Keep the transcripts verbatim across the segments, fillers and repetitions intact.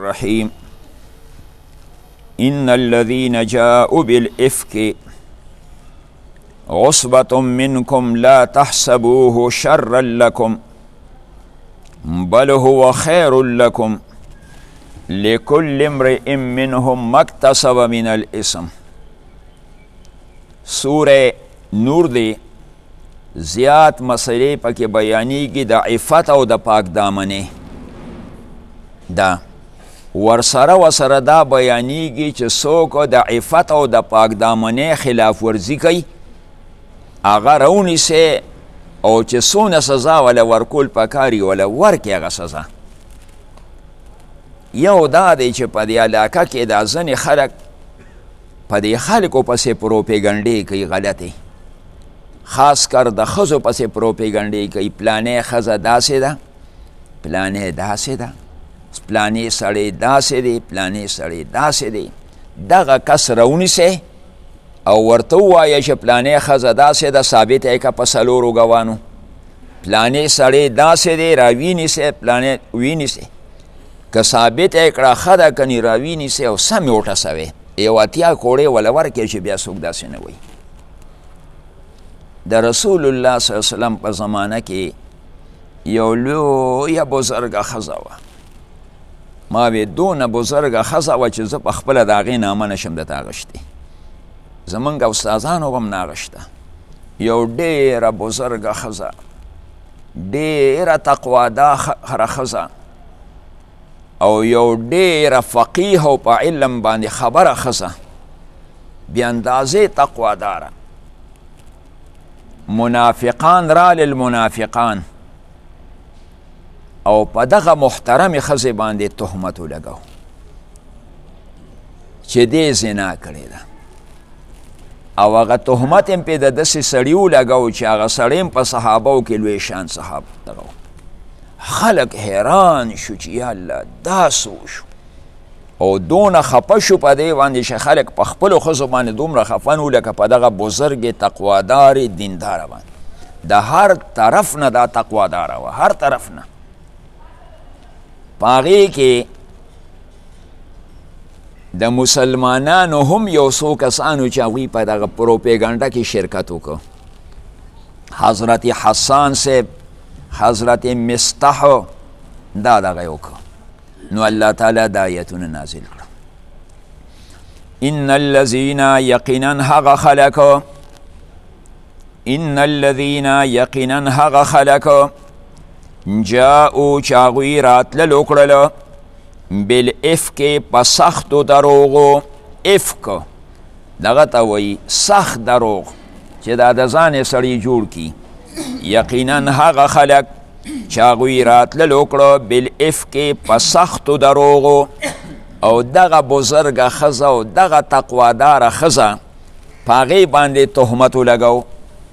الرحيم إن الذين جاءوا بالإفك عصبة منكم لا تحسبوه شرا لكم بل هو خير لكم لكل امرئ منهم ما اكتسب من الإثم. سورة نور دی زیات مسئلے پاکی بیانیگی دا عفت او دا پاک دامنه دا ورسره وسره دا بیانیگی چه سوکو دا عفت او دا پاک دامنه خلاف ورزی کئی آغا رونی سے او چه سون سزا ولا ورکول پکاری ولا ورکی آغا سزا. یو دا دی چه پا دی علاقه که دا زن خلق پا دی خلقو پسی پروپیگنڈی کئی غلطی، خاص کر د خزو پسی پروپیگنڈی کئی پلانه خزا داسه دا پلانه داسه دا پلانه سڑی داسه دی پلانه سڑی داسه دی دغه کس رونی سه او ورته وایه چې پلانه خزا داسه دا ثابت ای که پسلورو گوانو پلانه سڑی داسه دی راوینی سه پلانه وینی سه که ثابت ای که خدا کنی راوینی سه او سمی اوٹا سوه یو اتیا کوڑه ولور که چې بیا سوک داسه نوی. د رسول الله صلی الله علیه وسلم په زمانه کې یو لویه بزرګه ښځه وه. ما وی دونه بزرګه ښځه وه چې زه په خپله د هغې نامه نشم درته اغوښتی، زمونږ استادانو هم نه اغوښته. یو ډېره بزرګه ښځه، ډېره تقواداره ښځه او یو ډېره فقیه او په علم باندې خبره ښځه، بې اندازې تقواداره. منافقان را للمنافقان او په دغه محترم ښځې باندې تهمت ولګو چې دې زنا کړې ده او هغه تهمت هم پې د داسې سړي ولګو چې هغه سړی هم په صحابو کې لوی شان صحاب دغه. خلق حیران شو چې یا الله دا څه وشو او دونه خفه شو په دې باندې چې خلک په خپلو ښځو باندې دومره خفه نه لکه په دغه بزرګې تقوادارې دینداره باندې. د هر طرف نه دا تقواداره وه، هر طرف نه. په هغې کې د مسلمانانو هم یو څو کسانو چې هغوی په دغه پروپیګنډه کې شرکت وکړو. حضرت حسان صاحب، حضرت مستح دا دغه یې وکړو. نو الله تعالی دا آیتونه نازل کړو. ان الذین یقینا هغه خلق ان الذین یقینا هغه خلق جاءو چې هغوی راتللو کړله بالافک په سختو دروغو. افک دغه ته وایي سخت دروغ چې دا د ځان یې سړی جوړ کي. یقینا هغه خلق چې هغوی راتللو کړه بالافک په سختو دروغو او دغه بزرګه ښځه او دغه تقواداره ښځه په هغې باندې تهمت ولګو.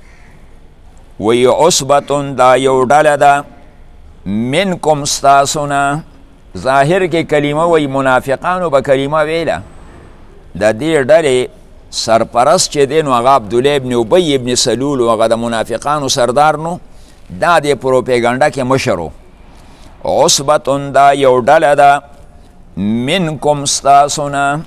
وی عصبتون دا یو ډله ده منکم ستاسو نه. ظاهر کې کلمه وی منافقانو به کلمه ویله. د دې ډلې سرپرست چې دی نو هغه عبدالله ابن ابی ابن سلول و هغه د منافقانو سردار نو دا د پروپیګنډه کې مشر و. عصبتون دا یو ډله ده منکم ستاسو نه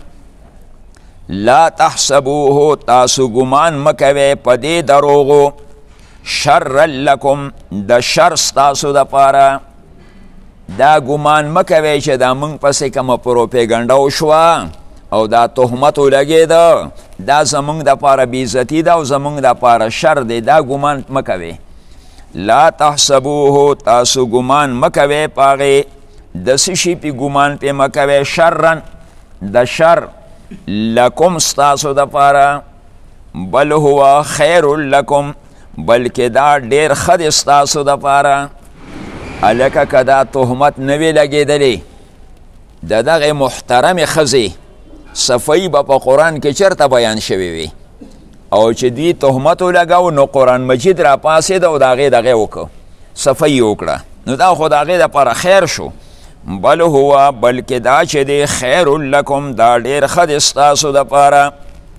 لا تحسبوه تاسو ګمان مه کوئ په دې دروغو شر لکم د شر ستاسو دپاره. دا ګمان مه کوئ چې دا موږ پسې کومه پروپیګنډه وشوه او دا تهمت ولګېده دا زمونږ دپاره بېعزتي ده او زمونږ دپاره شر دی. دا ګمان مه کوئ. لا تحسبوه تاسو ګمان مه کوئ په هغې د څه شي پې ګمان پې مه کوئ شرن د شر لکم ستاسو دپاره بل هو خیر لکم بلکې دا ډېر ښه دی ستاسو دپاره. هلکه که دا تهمت نه وي لګېدلی د دغې محترمې ښځې صفایي به په قرآن کې چېرته بیان شوی وي او چې دوی تهمت ولګو نو قرآن مجید را پاسېد او د هغې دغې وکړو صفایي وکړه نو دا خو د هغې دپاره خیر شو. بل هو بلکې دا چې دی خیر لکم دا ډېر ښه دی ستاسو دپاره.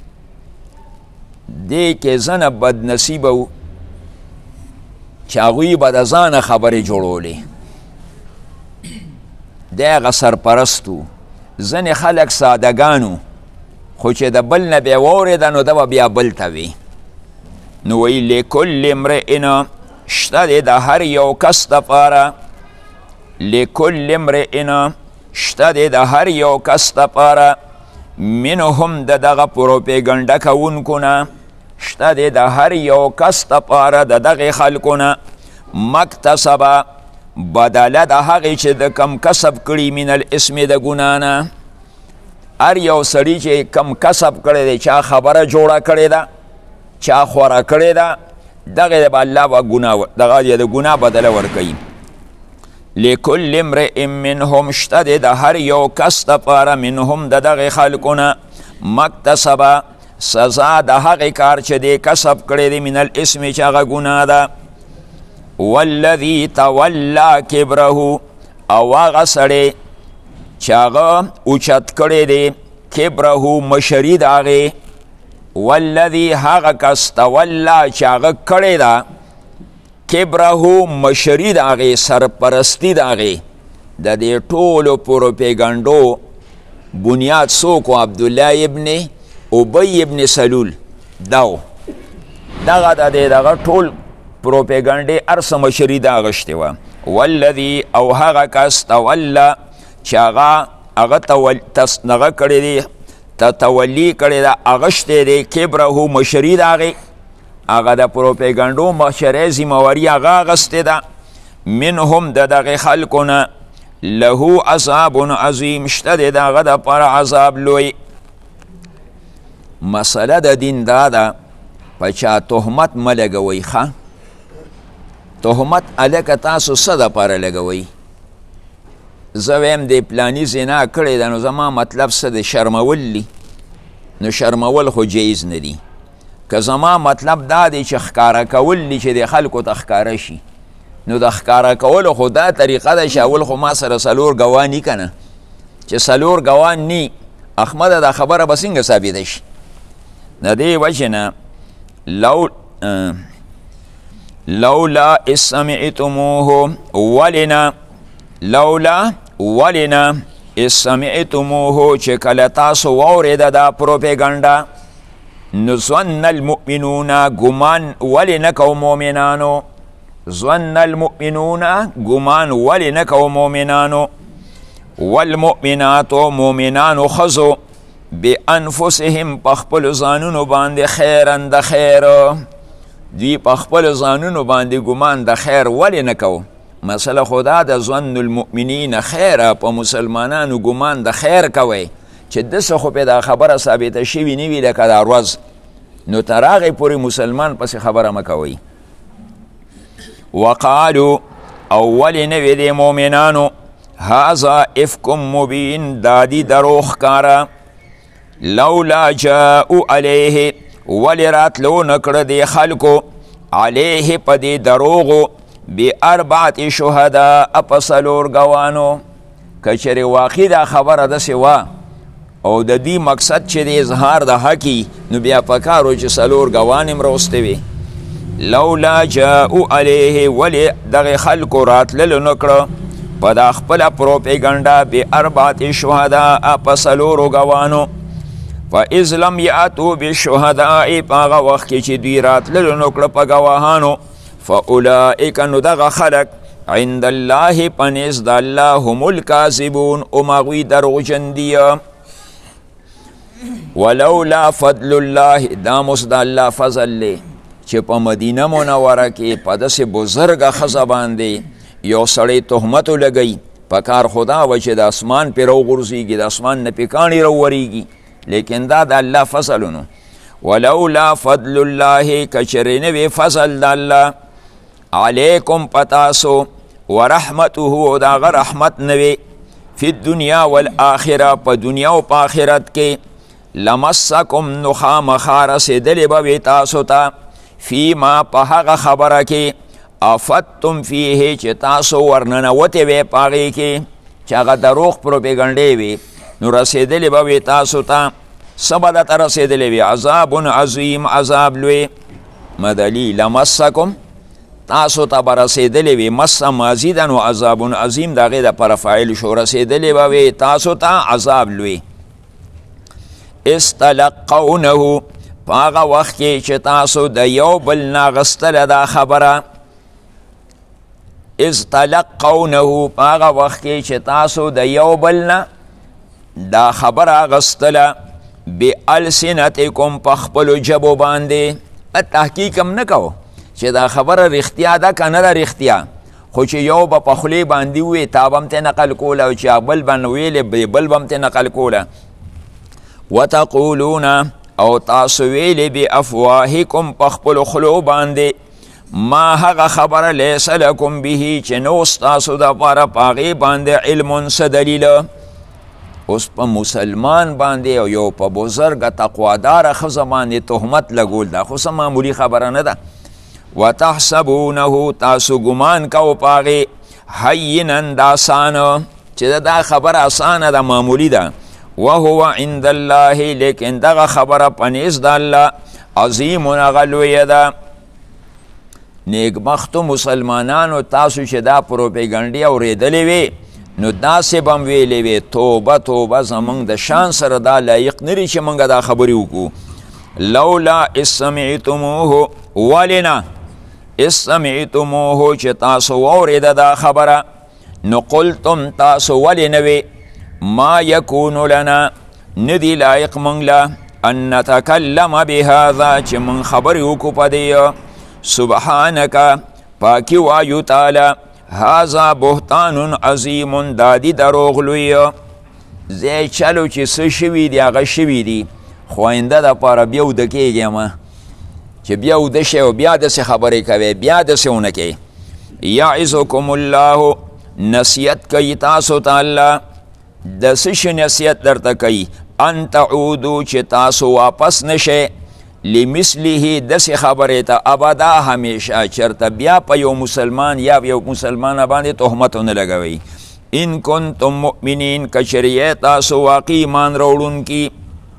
دې کې ځنه بدنصیبه و چې هغوی به د ځانه خبرې جوړولې. دی هغه سرپرست و ځنې خلک سادهګانو خو چې د بل نه بیا واورېده نو ده به بیا بل ته وي. نو وایي لکل امرئ شته دی د هر یو کس دپاره، لکل امرئ شته دی د هر یو کس دپاره، منهم د دغه پروپیګنډه کوونکو نه، شته دی د هر یو کس دپاره د دغې خلکو نه، مکتسبه بدله د هغې چې د کم کسب کړي من الاسم د ګناه نه. هر یو سړي چې کم کسب کړی دی، چا خبره جوړه کړې ده، چا خوره کړې ده، دغې به الله به ګناه دغه د ګناه بدله ورکوي. لکل امرئ منهم شته دی د هر یو کس دپاره، منهم د دغې خلکو نه، مکتسبه سزا د هغې کار چې دی کسب کړی دی من الاسم چې هغه ګناه ده. والذي تولى کبره او هغه سړی چې هغه اوچت کړی دی کبره مشري د هغې، والذي هغه کس تولی چې هغه کړی ده کبره مشري د هغې، سرپرستي د هغې. د دې ټولو پروپیګنډو بنیاد څوک و؟ عبدالله ابن ابی ابن سلول دو دغه د دې دغه ټول پروپیګنډې هر څه مشري د اغشتې وه. والذي او هغه کس تولی چې هغه هغه نغه کړی دی تولی کړی ده اغشتی دی کبره مشري د هغې، هغه د پروپیګنډو مشرۍ ذمهواري هغه اغستې ده. منهم د دغې خلکو نه له عذاب عظیم شته دی د هغه دپاره عذاب لوی. مسله د دین دا ده په چا تهمت مه لګوئ. ښه تهمت هلکه تاسو څه دپاره لګوئ؟ زه ویم د پلاني زنا کړې ده، نو زما مطلب څه د شرمول دي، نو شرمول خو جایز نه دي. که زما مطلب دا دی چې ښکاره کول دي چې د خلکو ته ښکاره شي، نو د ښکاره کولو خو دا طریقه ده چې اول خو ما سره څلور ګواه ني که نه، چې څلور ګواه ني احمده دا خبره به څنګه ثابته شي؟ د دې وجې نه لو لولا اذ سمعتموه ولنا لولا ولنا اذ سمعتموه چې کله تاسو واورېده دا پروپیګنډه، نو ظن المؤمنون ګمان ولې نه کوو مؤمنانو، ظن المؤمنون ګمان ولې نه کوو مؤمنانو، والمؤمنات مؤمنانو ښځو بانفسهم په خپلو ځانونو باندې خیرا د خیر، دوی په خپلو ځانونو باندې ګمان د خیر ولې نه کوو. مسله خدا د ظن المؤمنین خیره، په مسلمانانو ګمان د خیر کوئ چې دسه خو پې دا خبره ثابته شوي نه وي لکه دا ورځ، نو تر هغې پورې مسلمان پسې خبره مه کوئ. وقالو او ولې نه وي د مؤمنانو هذا افک مبین، دا دی دروغ ښکاره. لولا جاءو علیه ولې راتلو نه کړه دې خلکو علیه په دې دروغو باربعة شهداء په څلور ګوانو. که چېرې واقع دا خبره داسې وه او د دې مقصد چې د اظهار د حقي، نو بیا پکار و چې څلور ګوان هم راوستې وي. لولا جاءو علیه ولې دغې خلکو راتللو نه کړه په دا خپله پروپیګنډه باربعة شهداء په څلورو ګوانو. فاذ لم یاتوا بالشهداء په هغه وخت کې چې دوی راتللو نه کړه په ګواهانو، فاولئک نو دغه خلک عند الله پنیز د الله هم الکاذبون ام هغوی دروغجن دي. ولولا فضل الله دا اوس د الله فضل دی چې په مدینه منوره کې په داسې بزرګه ښځه باندې یو سړی تهمت ولګوي، په کار خدا و چې د اسمان پې راوغورځېږي، د اسمان نه پې کاڼي راوورېږي، لیکن دا د الله فضل نو. ولولا فضل الله که چېرې نه وي فضل د الله علیکم پتاسو ورحمته او د هغه رحمت نه وي فی الدنیا والآخره په دنیا او په آخرت کې، لمسکم نو خامخا رسېدلې به وي تاسو ته فیما په هغه خبره کې افدتم فیه چې تاسو ورننوتې وې په هغې کې چې هغه دروغ پروپیګنډې وي، نو رسېدلې به وي تاسو ته څه به درته رسېدلې وي؟ عذاب عظیم، عذاب لوی. مدلي لمسکم تاسو ته به رسېدلې وي مس ماضي ده نو عذاب عظیم د هغې دپاره فاعل شو رسېدلې به وي تاسو ته عذاب لوی استلقونه په هغه وخت کې چې تاسو د یو بل نه اخیستله دا خبره استلقونه په هغه وخت کې چې تاسو د یو بل نه دا خبره اخیستله بالسنتکم په خپلو ژبو باندې تحقیق هم نه کوو چې دا خبره رښتیا ده که نه ده رښتیا خو چې یو به په خولې باندې ووایي تا به هم ترې نقل کوله او چې بل به ویلې بل به هم ترې نقل کوله وتقولون او تاسو ویلې بافواهکم په خپلو خولو باندې ما هغه خبره لیس لکم به چې نو ستاسو دپاره په هغې باندې علم څه دلیل اوس په مسلمان باندې او یو په بزرګه تقواداره ښځه باندې تهمت لګول دا خو څه معمولي خبره نه ده وتحسبونه تاسو ګمان کو په هغې هینا د اسانه چې دا خبره اسانه ده معمولي ده وهو عند الله لیکن دغه خبره په نزد د الله عظیم هغه لویه ده نیکبختو مسلمانانو تاسو چې دا پروپیګنډې اورېدلې وې نو داسې به هم ویلې وې توبه توبه زموږ د شان سره دا لایق نه دي چې موږ دا خبرې وکړو لولا اذ سمعتموه ولې نه اذ سمعتموه چې تاسو واورېده دا خبره نو قلتم تاسو ولې نه وې ما یکون لنا ندی لایق موږ له ان نتکلم بهذا چې موږ خبرې وکړو په دې سبحانک پاکی وایو تعالی هذا بهتان عظیم دادی دروغ لوی زی چلو چې څه شوي دي هغه شوي دي خو آینده دپاره بیا اوده کېږم چې بیا اوده شئ او بیا داسې خبرې کوئ بیا داسې ونه کوئ یعظکم الله نصیحت کوي تاسو ته الله د څه شي نصیحت درته کوي ان تعودو چې تاسو واپس نشئ لمثله داسې خبرې ته ابدا همیشه چرته بیا په یو مسلمان یا یو مسلمان باندې تهمت ونه لګوئ ان کنتم مؤمنین که چېرې تاسو واقعي ایمان راوړونکي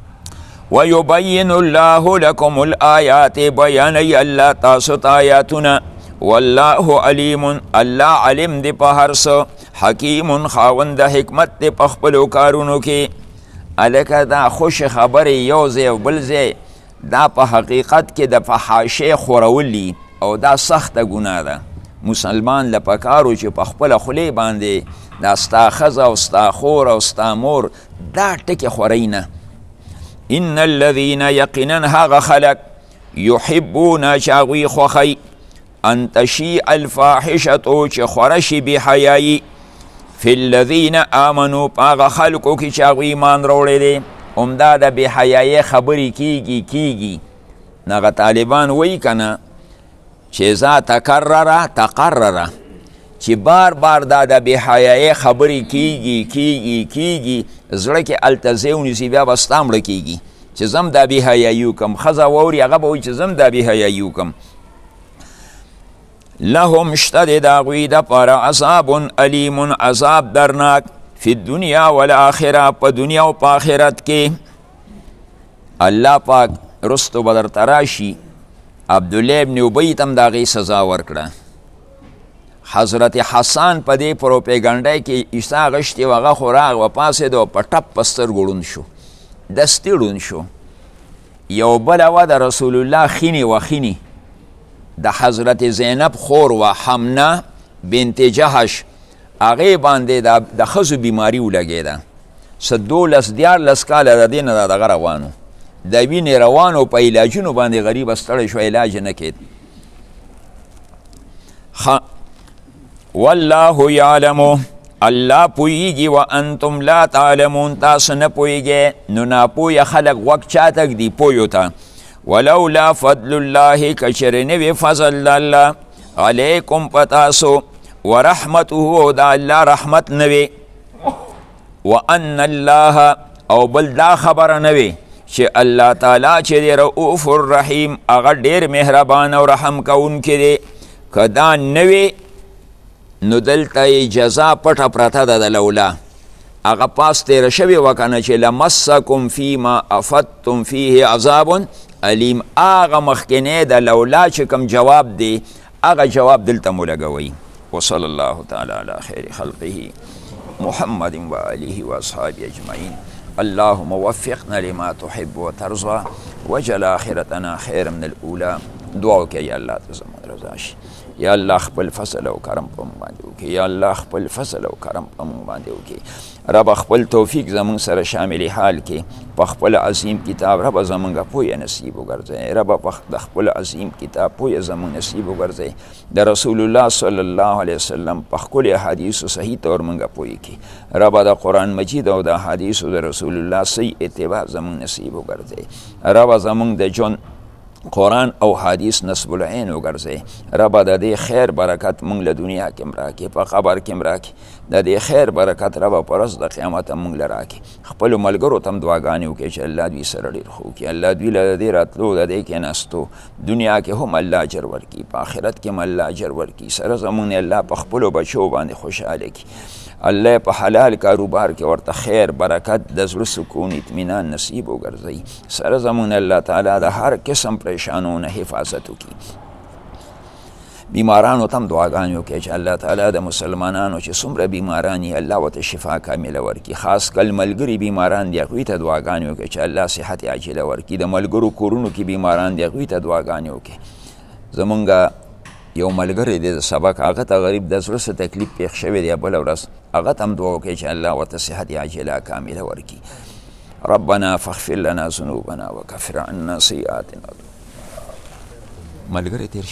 ویبین الله لکم الآیات بیانوي الله تاسو ته آیاتونه والله علیم الله علم دی په هر څه حکیم خاوند حکمت دی په خپلو کارونو کې هلکه دا خوش خبرې یو ځای او بل ځای دا په حقیقت کې د فحاشۍ خورول او دا سخته ګناه ده مسلمان له پکارو چې په خپله خولې باندې دا ستا ښځه او ستا خور او ستا مور دا ټکې خورئ نه ان الذین یقینا هغه خلک یحبون چې هغوی خوښوي ان تشیع الفاحشة چې خوره شي بحیایي فی الذین آمنو په هغه خلکو کې چې هغوی ایمان راوړی دی همدا د بحیایي خبرې کیږي کیږي نغه طالبان وایي که نه چې ذا تکرره تقرره چې بار بار دا د بحیایي خبرې کیږي کیږي کیږي زړه کې هلته ځای ونیسي بیا به ستا مړه کیږي چې زم دا بحیایي وکړم ښځه واوري هغه به وایي چې زم دا بحیایي وکړم لهم شته د هغوی دپاره عذاب علیم عذاب درناک فی الدنیا والآخره په دنیا او په آخرت کې الله پاک رستو به درته راشي عبدالله ابن ابی ته هم د هغې سزا ورکړه حضرت حسان په دې پروپیګنډۍ کې عیسی غشتې و هغه خو راغ وپاڅېد او په ټپ په سترګو ړوند شو دستي ړوند شو یو بله وه د رسول الله خینې و خینې د حضرت زینب خور و حمنه بنت جهش هغې باندې د ښځو بیماري ولګېده څه دولس دیارلس کاله د دې نه دا دغه روان و د وینې روان و په علاجونو باندې غریبه ستړی شو علاج نه کېد والله یعلم الله پوهیږي و انتم لا تعلمون تاسو نه پوهیږئ نو ناپوهه خلک غوږ چاته ږدي پوهیو ته ولولا فضل الله که چېرې نه وي فضل الله علیکم په تاسو ورحمته دا الله رحمت نه وي وان الله او بل دا خبره نه وي چې الله تعالی چې دی رؤوف الرحیم هغه ډېر مهربان او رحم کوونکی دی که دا نه وي نو دلته جزا پټه پرته ده د لولا هغه پاس تیره شوې وه که نه چې لمسکم فیما افدتم فیه عذاب علیم هغه مخکینی د لولا چې کوم جواب دی هغه جواب دلته مو لګوئ. وصلی الله تعالی علی خیر خلقه محمد و آله و اصحابه اجمعین. اللهم وفقنا لما تحب وترضى وجعل آخرتنا خیر من الاولى. دعا وکړئ یا الله ته زموږ رضا شي. یا الله خپل فضل او کرم په موږ باندې وکړي. یا الله خپل فضل او کرم په موږ باندې وکړي. رب خپل توفیق زموږ سره شامل حال کې په خپل عظیم کتاب رب زموږ پوهه نصیب وګرځي. رب په خپل عظیم کتاب پوهه زموږ نصیب وګرځي. د رسول الله صلی الله علیه وسلم په خپل احادیث صحیح طور موږ پوهه کې. رب د قرآن مجید او د احادیث د رسول الله صحیح اتباع زموږ نصیب وګرځي. رب زموږ د جون قرآن او حدیث نصب العین وګرځي. رب د دې خیر برکت مونږ له دنیا کې مراکې په قبر کې مراکې. د دې خیر برکت رب په ورځ د قیامت مونږ له راکې. خپلو ملګرو ته هم دعاګانې وکړي چې الله دوی سره ډېر ښه وکړي. الله دوی له دې راتلو د دې کېناستو دنیا کې هم الله اجر ورکړي، په آخرت کې هم الله اجر ورکړي. سره زمونږ الله په خپلو بچو باندې خوشحاله کړي. الله په حلال کاروبار کې ورته خیر برکت د زړه سکون اطمینان نصیب وګرځي. سره زمونږ الله تعالی د هر قسم پریشانونو حفاظت وکړي. بیمارانو ته هم دعاګانې وکړي چې الله تعالی د مسلمانانو چې څومره بیماران یې الله ورته شفا کامله ورکړي. خاص کل ملګري بیماران دي هغوی ته دعاګانې وکړي چې الله صحت عاجله ورکړي. د ملګرو کورونو کې بیماران دي هغوی ته دعاګانې وکړي. زمونږ یو ملګری دی د سبق، هغه ته غریب د زړه څه تکلیف پېښ شوی دی بله ورځ، هغه ته هم دعا وکړئ چې الله ورته صحت عاجله کامله ورکړي. ربنا فاغفر لنا ذنوبنا وکفر عنا سیئاتنا. ملګری تېر